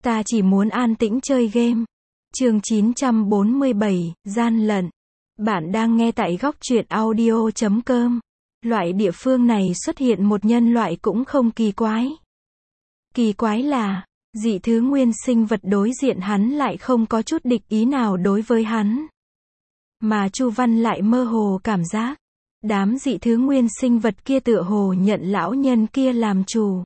Ta chỉ muốn an tĩnh chơi game. Chương 947, gian lận. Bạn đang nghe tại góc truyện audio.com. Loại địa phương này xuất hiện một nhân loại cũng không kỳ quái. Kỳ quái là, dị thứ nguyên sinh vật đối diện hắn lại không có chút địch ý nào đối với hắn. Mà Chu Văn lại mơ hồ cảm giác, đám dị thứ nguyên sinh vật kia tựa hồ nhận lão nhân kia làm chủ.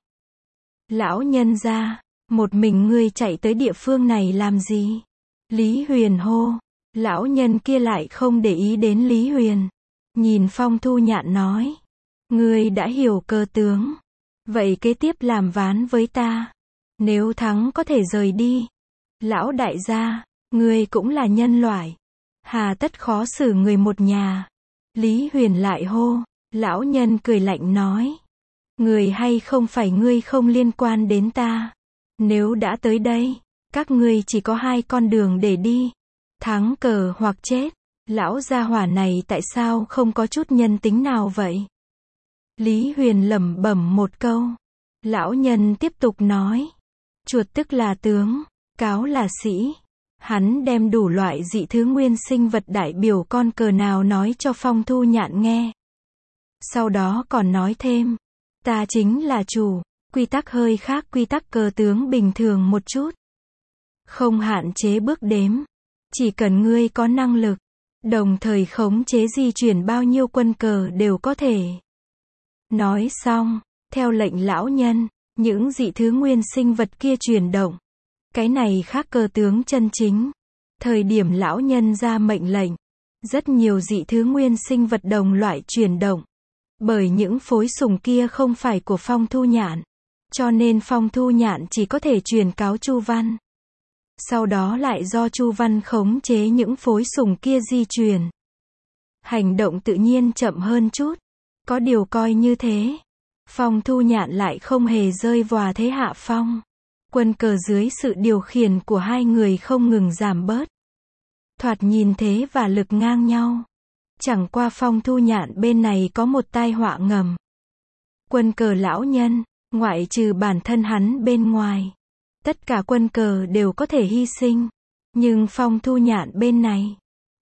Lão nhân gia, một mình ngươi chạy tới địa phương này làm gì? Lý Huyền hô. Lão nhân kia lại không để ý đến Lý Huyền. Nhìn Phong Thu Nhạn nói. Ngươi đã hiểu cơ tướng. Vậy kế tiếp làm ván với ta. Nếu thắng có thể rời đi. Lão đại gia, ngươi cũng là nhân loại. Hà tất khó xử người một nhà. Lý Huyền lại hô. Lão nhân cười lạnh nói. Người hay không phải ngươi không liên quan đến ta. Nếu đã tới đây, các ngươi chỉ có hai con đường để đi. Thắng cờ hoặc chết. Lão gia hỏa này tại sao không có chút nhân tính nào vậy? Lý Huyền lẩm bẩm một câu. Lão nhân tiếp tục nói. Chuột tức là tướng, cáo là sĩ. Hắn đem đủ loại dị thứ nguyên sinh vật đại biểu con cờ nào nói cho Phong Thu Nhạn nghe. Sau đó còn nói thêm. Ta chính là chủ. Quy tắc hơi khác quy tắc cờ tướng bình thường một chút. Không hạn chế bước đếm. Chỉ cần ngươi có năng lực, đồng thời khống chế di chuyển bao nhiêu quân cờ đều có thể. Nói xong, theo lệnh lão nhân, những dị thứ nguyên sinh vật kia chuyển động. Cái này khác cờ tướng chân chính. Thời điểm lão nhân ra mệnh lệnh, rất nhiều dị thứ nguyên sinh vật đồng loại chuyển động. Bởi những phối sùng kia không phải của Phong Thu Nhạn. Cho nên Phong Thu Nhạn chỉ có thể truyền cáo Chu Văn. Sau đó lại do Chu Văn khống chế những phối sùng kia di chuyển. Hành động tự nhiên chậm hơn chút. Có điều coi như thế. Phong Thu Nhạn lại không hề rơi vào thế hạ phong. Quân cờ dưới sự điều khiển của hai người không ngừng giảm bớt. Thoạt nhìn thế và lực ngang nhau. Chẳng qua Phong Thu Nhạn bên này có một tai họa ngầm. Quân cờ lão nhân, ngoại trừ bản thân hắn bên ngoài. Tất cả quân cờ đều có thể hy sinh. Nhưng Phong Thu Nhạn bên này,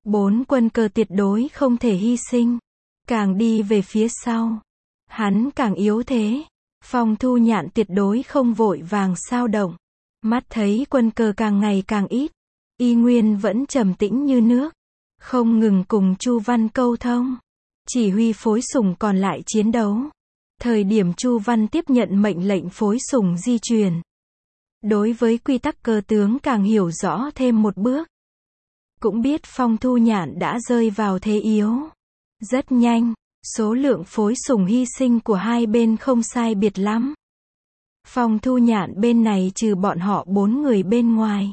4 quân cờ tuyệt đối không thể hy sinh. Càng đi về phía sau, hắn càng yếu thế. Phong Thu Nhạn tuyệt đối không vội vàng xao động. Mắt thấy quân cờ càng ngày càng ít. Y nguyên vẫn trầm tĩnh như nước. Không ngừng cùng Chu Văn câu thông. Chỉ huy phối sùng còn lại chiến đấu. Thời điểm Chu Văn tiếp nhận mệnh lệnh phối sùng di chuyển. Đối với quy tắc cờ tướng càng hiểu rõ thêm một bước. Cũng biết Phong Thu Nhạn đã rơi vào thế yếu. Rất nhanh, số lượng phối sùng hy sinh của hai bên không sai biệt lắm. Phong Thu Nhạn bên này trừ bọn họ 4 người bên ngoài.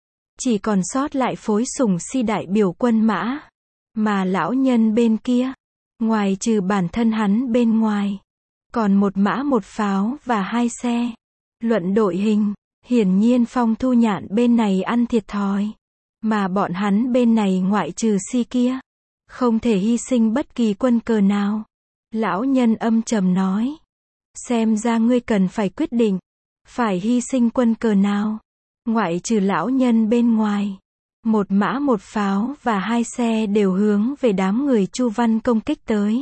Chỉ còn sót lại phối sùng si đại biểu quân mã. Mà lão nhân bên kia, ngoài trừ bản thân hắn bên ngoài, còn một mã một pháo và 2 xe. Luận đội hình, hiển nhiên Phong Thu Nhạn bên này ăn thiệt thòi. Mà bọn hắn bên này ngoại trừ si kia, không thể hy sinh bất kỳ quân cờ nào. Lão nhân âm trầm nói. Xem ra ngươi cần phải quyết định. Phải hy sinh quân cờ nào. Ngoại trừ lão nhân bên ngoài. Một mã một pháo và 2 xe đều hướng về đám người Chu Văn công kích tới.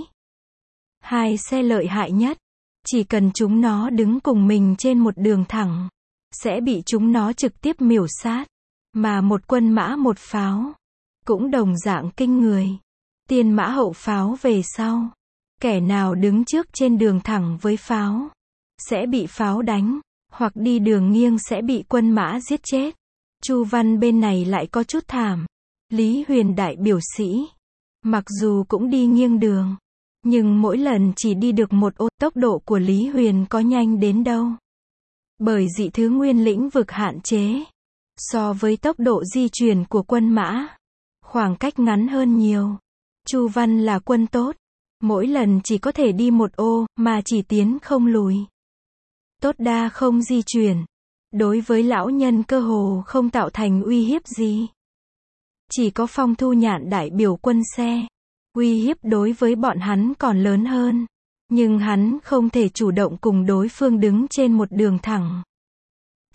2 xe lợi hại nhất. Chỉ cần chúng nó đứng cùng mình trên một đường thẳng, sẽ bị chúng nó trực tiếp miểu sát. Mà một quân mã một pháo, cũng đồng dạng kinh người. Tiên mã hậu pháo về sau. Kẻ nào đứng trước trên đường thẳng với pháo, sẽ bị pháo đánh, hoặc đi đường nghiêng sẽ bị quân mã giết chết. Chu Văn bên này lại có chút thảm. Lý Huyền đại biểu sĩ, mặc dù cũng đi nghiêng đường, nhưng mỗi lần chỉ đi được một ô. Tốc độ của Lý Huyền có nhanh đến đâu. Bởi dị thứ nguyên lĩnh vực hạn chế. So với tốc độ di chuyển của quân mã, khoảng cách ngắn hơn nhiều. Chu Văn là quân tốt. Mỗi lần chỉ có thể đi một ô, mà chỉ tiến không lùi. Tốt đa không di chuyển. Đối với lão nhân cơ hồ không tạo thành uy hiếp gì. Chỉ có Phong Thu Nhạn đại biểu quân xe. Uy hiếp đối với bọn hắn còn lớn hơn. Nhưng hắn không thể chủ động cùng đối phương đứng trên một đường thẳng.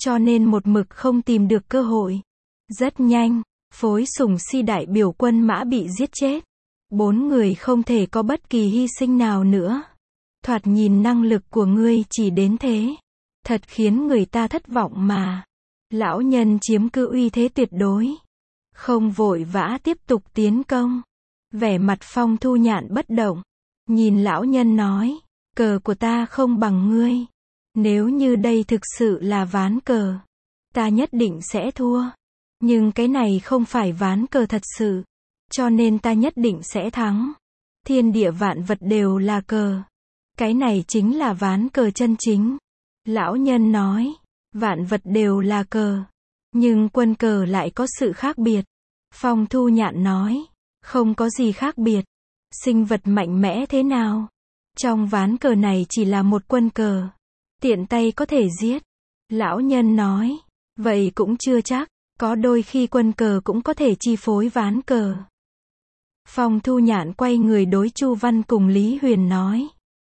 cho nên một mực không tìm được cơ hội. Rất nhanh, Phối Sùng Si đại biểu quân mã bị giết chết. 4 người không thể có bất kỳ hy sinh nào nữa. Thoạt nhìn năng lực của ngươi chỉ đến thế. Thật khiến người ta thất vọng mà. Lão nhân chiếm cứ uy thế tuyệt đối. Không vội vã tiếp tục tiến công. Vẻ mặt Phong Thu Nhạn bất động. Nhìn lão nhân nói, cờ của ta không bằng ngươi. Nếu như đây thực sự là ván cờ, ta nhất định sẽ thua. Nhưng cái này không phải ván cờ thật sự. Cho nên ta nhất định sẽ thắng. Thiên địa vạn vật đều là cờ. Cái này chính là ván cờ chân chính. Lão nhân nói, vạn vật đều là cờ. Nhưng quân cờ lại có sự khác biệt. Phong Thu Nhạn nói, không có gì khác biệt. Sinh vật mạnh mẽ thế nào? Trong ván cờ này chỉ là một quân cờ. Tiện tay có thể giết. Lão nhân nói, vậy cũng chưa chắc. Có đôi khi quân cờ cũng có thể chi phối ván cờ. Phong Thu Nhạn quay người đối Chu Văn cùng Lý Huyền nói.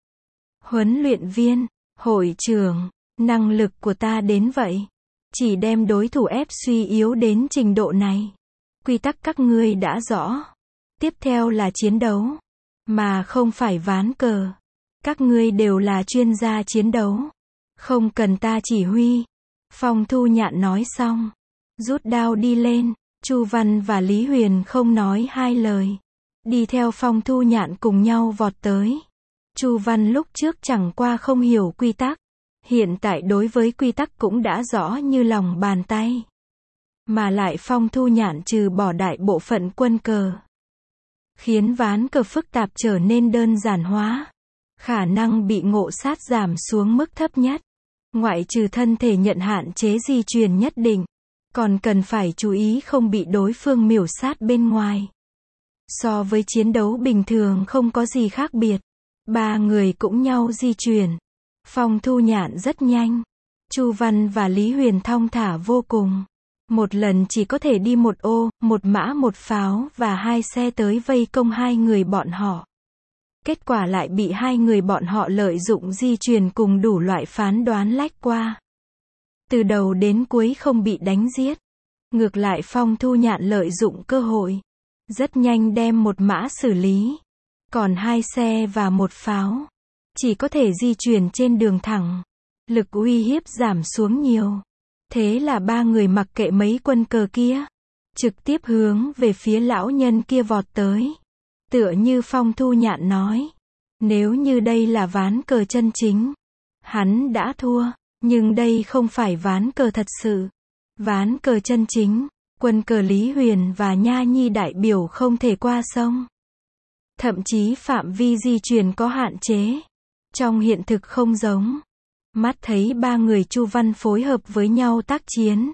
Huấn luyện viên, hội trưởng, năng lực của ta đến vậy. Chỉ đem đối thủ ép suy yếu đến trình độ này. Quy tắc các ngươi đã rõ. Tiếp theo là chiến đấu. Mà không phải ván cờ. Các ngươi đều là chuyên gia chiến đấu. Không cần ta chỉ huy. Phong Thu Nhạn nói xong. Rút đao đi lên. Chu Văn và Lý Huyền không nói hai lời. Đi theo Phong Thu Nhạn cùng nhau vọt tới. Chu Văn lúc trước chẳng qua không hiểu quy tắc. Hiện tại đối với quy tắc cũng đã rõ như lòng bàn tay. Mà lại Phong Thu Nhạn trừ bỏ đại bộ phận quân cờ. Khiến ván cờ phức tạp trở nên đơn giản hóa. Khả năng bị ngộ sát giảm xuống mức thấp nhất. Ngoại trừ thân thể nhận hạn chế di truyền nhất định. Còn cần phải chú ý không bị đối phương miểu sát bên ngoài. So với chiến đấu bình thường không có gì khác biệt. 3 người cũng nhau di chuyển. Phong Thu Nhạn rất nhanh. Chu Văn và Lý Huyền thong thả vô cùng. Một lần chỉ có thể đi một ô, một mã một pháo và 2 xe tới vây công 2 người bọn họ. Kết quả lại bị 2 người bọn họ lợi dụng di truyền cùng đủ loại phán đoán lách qua. Từ đầu đến cuối không bị đánh giết. Ngược lại Phong Thu Nhạn lợi dụng cơ hội. Rất nhanh đem một mã xử lý. Còn 2 xe và một pháo. Chỉ có thể di chuyển trên đường thẳng. Lực uy hiếp giảm xuống nhiều. Thế là 3 người mặc kệ mấy quân cờ kia. Trực tiếp hướng về phía lão nhân kia vọt tới. Tựa như Phong Thu Nhạn nói. Nếu như đây là ván cờ chân chính. Hắn đã thua. Nhưng đây không phải ván cờ thật sự. Ván cờ chân chính. Quân cờ Lý Huyền và Nha Nhi đại biểu không thể qua sông. Thậm chí phạm vi di chuyển có hạn chế. Trong hiện thực không giống. Mắt thấy 3 người Chu Văn phối hợp với nhau tác chiến.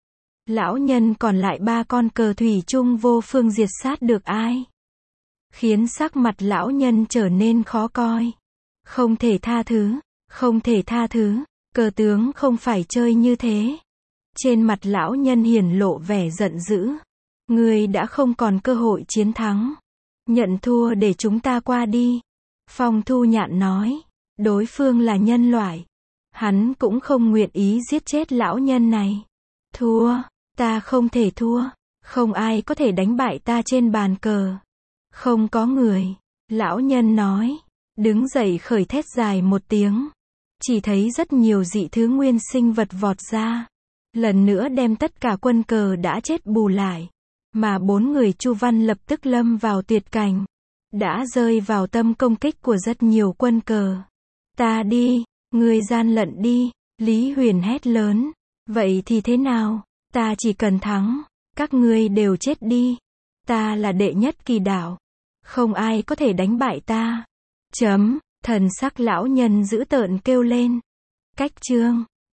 Lão nhân còn lại 3 con cờ thủy chung vô phương diệt sát được ai. Khiến sắc mặt lão nhân trở nên khó coi. Không thể tha thứ. Không thể tha thứ. Cờ tướng không phải chơi như thế. Trên mặt lão nhân hiển lộ vẻ giận dữ. Ngươi đã không còn cơ hội chiến thắng. Nhận thua để chúng ta qua đi. Phong Thu Nhạn nói. Đối phương là nhân loại. Hắn cũng không nguyện ý giết chết lão nhân này. Thua. Ta không thể thua. Không ai có thể đánh bại ta trên bàn cờ. Không có người. Lão nhân nói. Đứng dậy khởi thét dài một tiếng. Chỉ thấy rất nhiều dị thứ nguyên sinh vật vọt ra. Lần nữa đem tất cả quân cờ đã chết bù lại. Mà 4 người Chu Văn lập tức lâm vào tuyệt cảnh. Đã rơi vào tâm công kích của rất nhiều quân cờ. Ta đi, ngươi gian lận đi. Lý Huyền hét lớn. Vậy thì thế nào? Ta chỉ cần thắng. Các ngươi đều chết đi. Ta là đệ nhất kỳ đảo. Không ai có thể đánh bại ta. Chấm. Thần sắc lão nhân dữ tợn kêu lên. Cách chương.